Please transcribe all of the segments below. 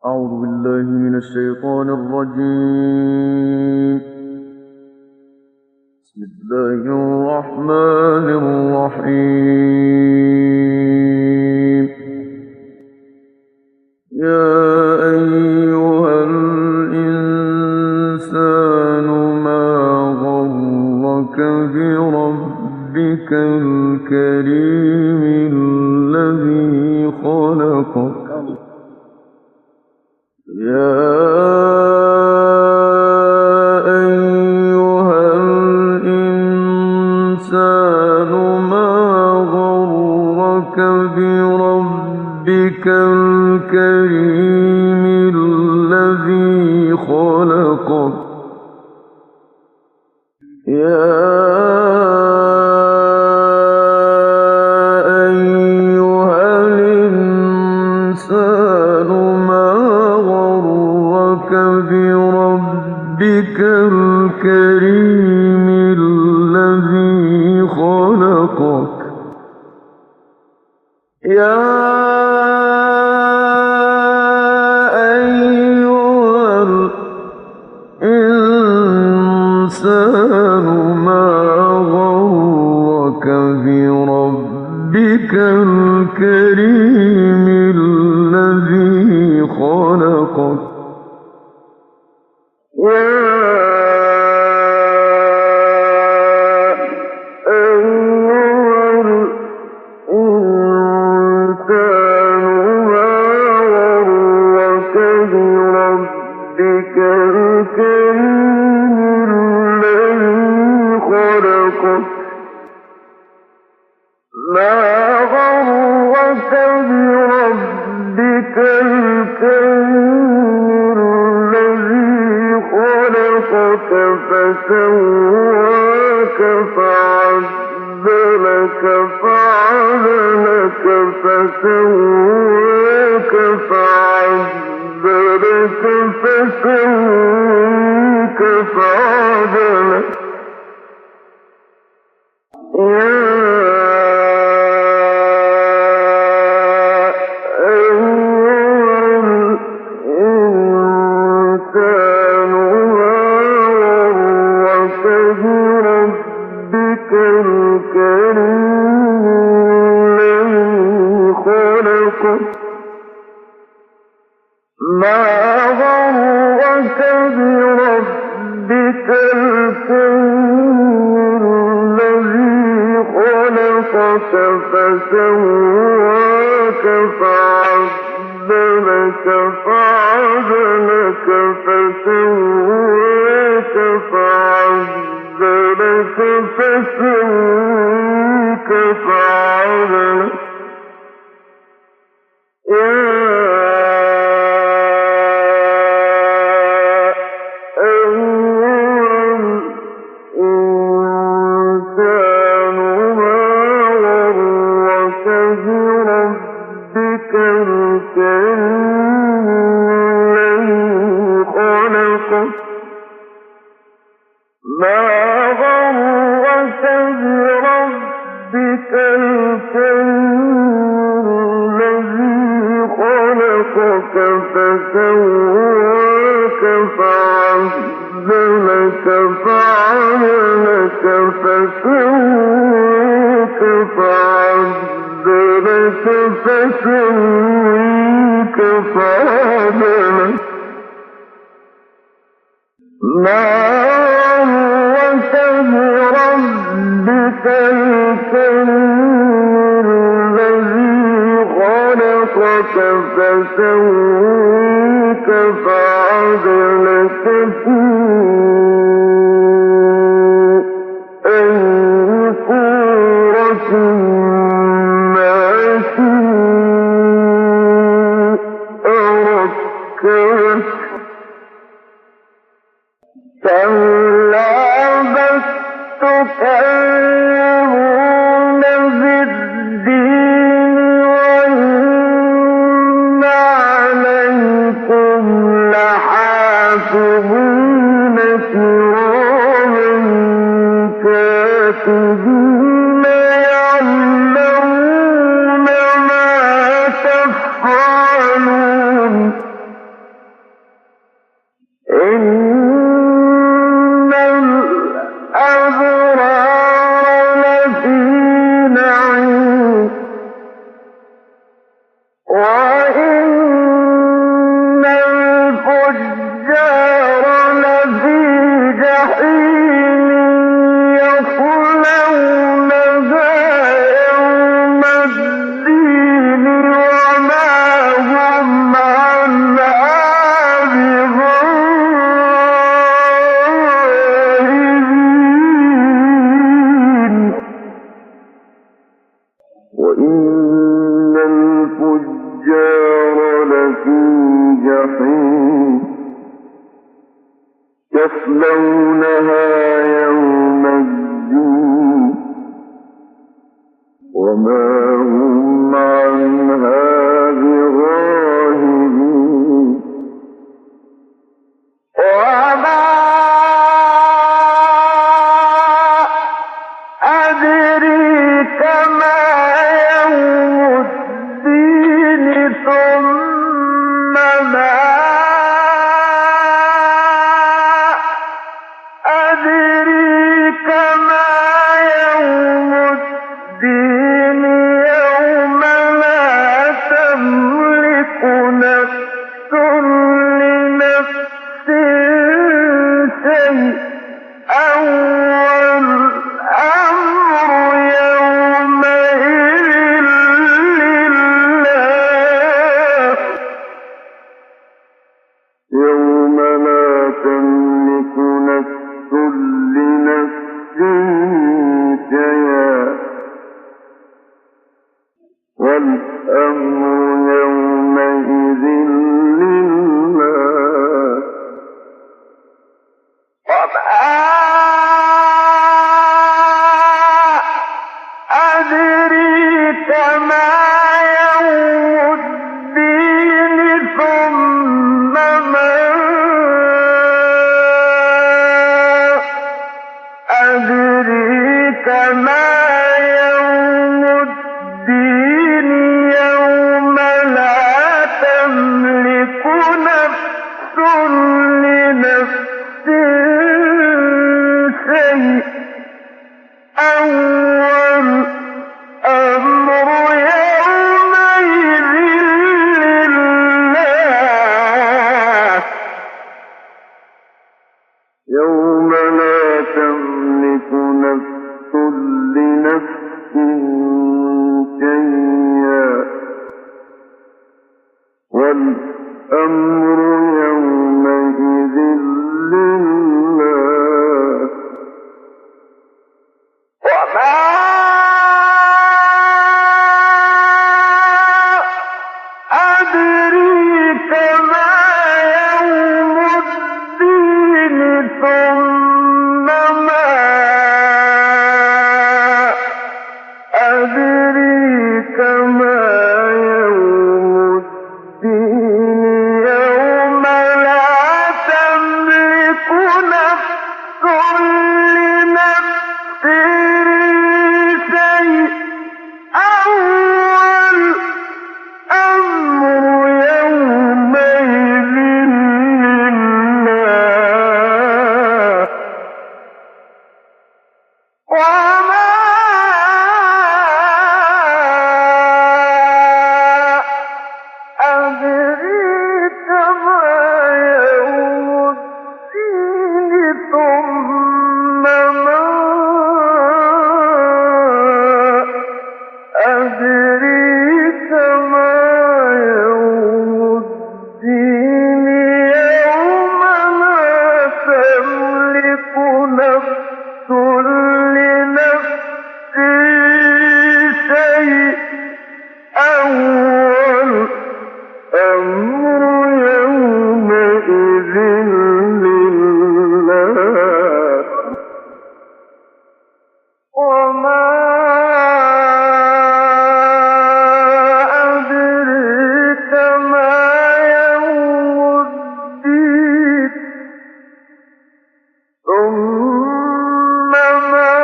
أعوذ بالله من الشيطان الرجيم. بسم الله الرحمن الرحيم. يا أيها الإنسان ما غرك بربك الكريم الذي خلقك يا أيها الإنسان ما غرك بربك الكريم الذي خلقك يا أيها الإنسان ما غرك بربك الكريم الذي خلقك يا أيها الإنسان ما غرك بربك الكريم الذي خلقك يا فسواك فعدلك فعدلك فسواك فعدلك فسواك فعدلك ما غرك بربك الكريم الذي خلقك فسواك فعدلك فعدلك فسواك فعدلك فسواك فعدلك فسواك فعدلك فعدلك فسواك فعدلك فسواك فعدلك ما غرك بربك الكريم الذي خلقك فسواك فعدلك في أي صورة ما شاء ركبك كلا بل تكذبون بالدين وإن عليكم لحافظين كراما كاتبين يعلمون ما تفعلون جحيم يصلونها يوم الدين وما هم عنها بغائبين وما أدريك ما يوم الدين ثم ما أدريك ما يوم الدين يوم لا تملك نفس لنفس شيئا والأمر يومئذ لله يوم لا تملك نفس لنفس شيئا والأمر يومئذ لله وما أدريك ما يوم الدين ثم ما أدريك ما يوم الدين يوم لا تملك نفس لنفس شيئا والأمر يومئذ لله يوم لا تملك نفس لنفس شيئا والأمر يومئذ لله وما أدريك ما يوم الدين ثم ما أدريك ما يوم الدين يوم لا تملك نفس لنفس شيئا والأمر يومئذ لله وما أدريك ما يوم الدين ثم ما أدريك ما يوم الدين يوم لا تملك نفس لنفس شيئا والأمر يومئذ لله وما أدريك ما يوم الدين ثم ما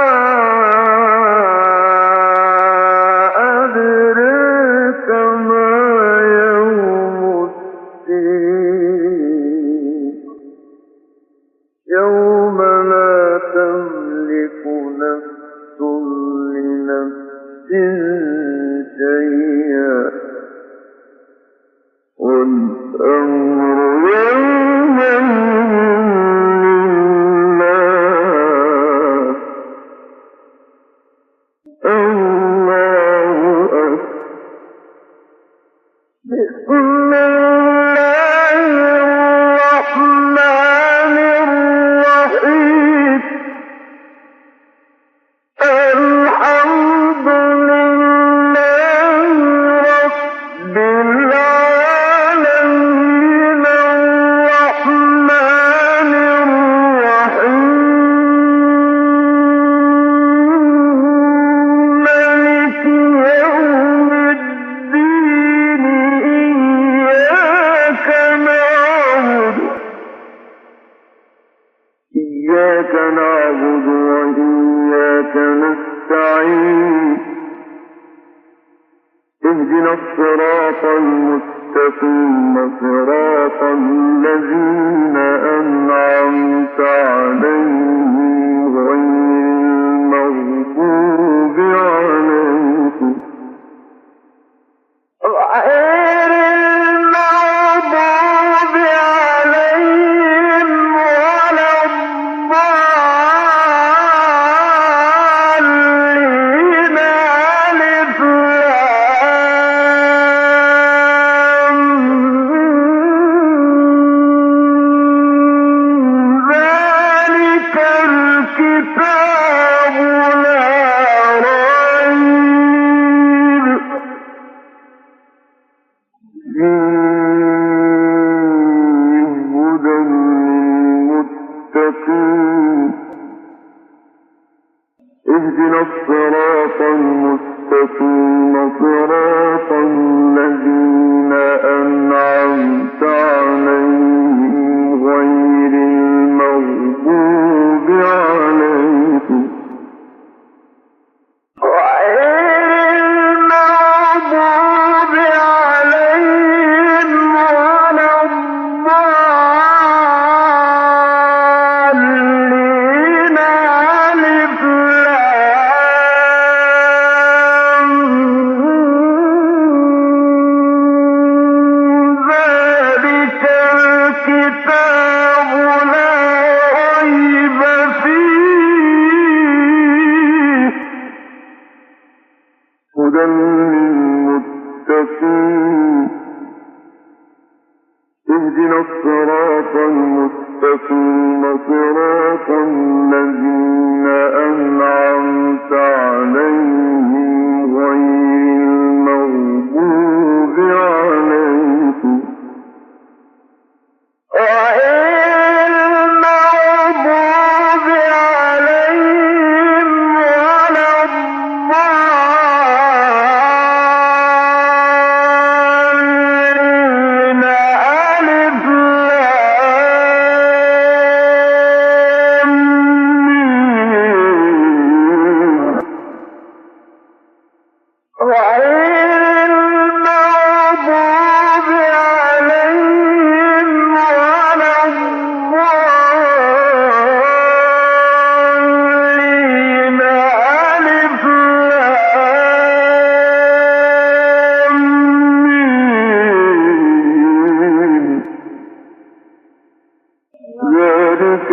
أدريك ما يوم الدين يوم لا تملك نفس لنفس شيئا والأمر يومئذ لله الله أكبر بسم الله الرحمن الرحيم الحمد لله رب العالمين صراط الذين أنعمت عليهم غير المغضوب عليهم اهدنا الصراط المستقيم صراط الذين أنعمت عليهم غير المغضوب عليهم هدى للمتقين اهدنا الصراط المستقيم صراط الذين أنعمت عليهم غير المغضوب عليهم ذلك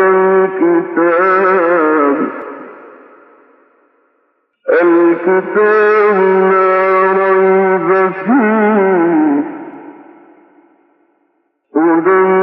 الكتاب لا ريب فيه هدى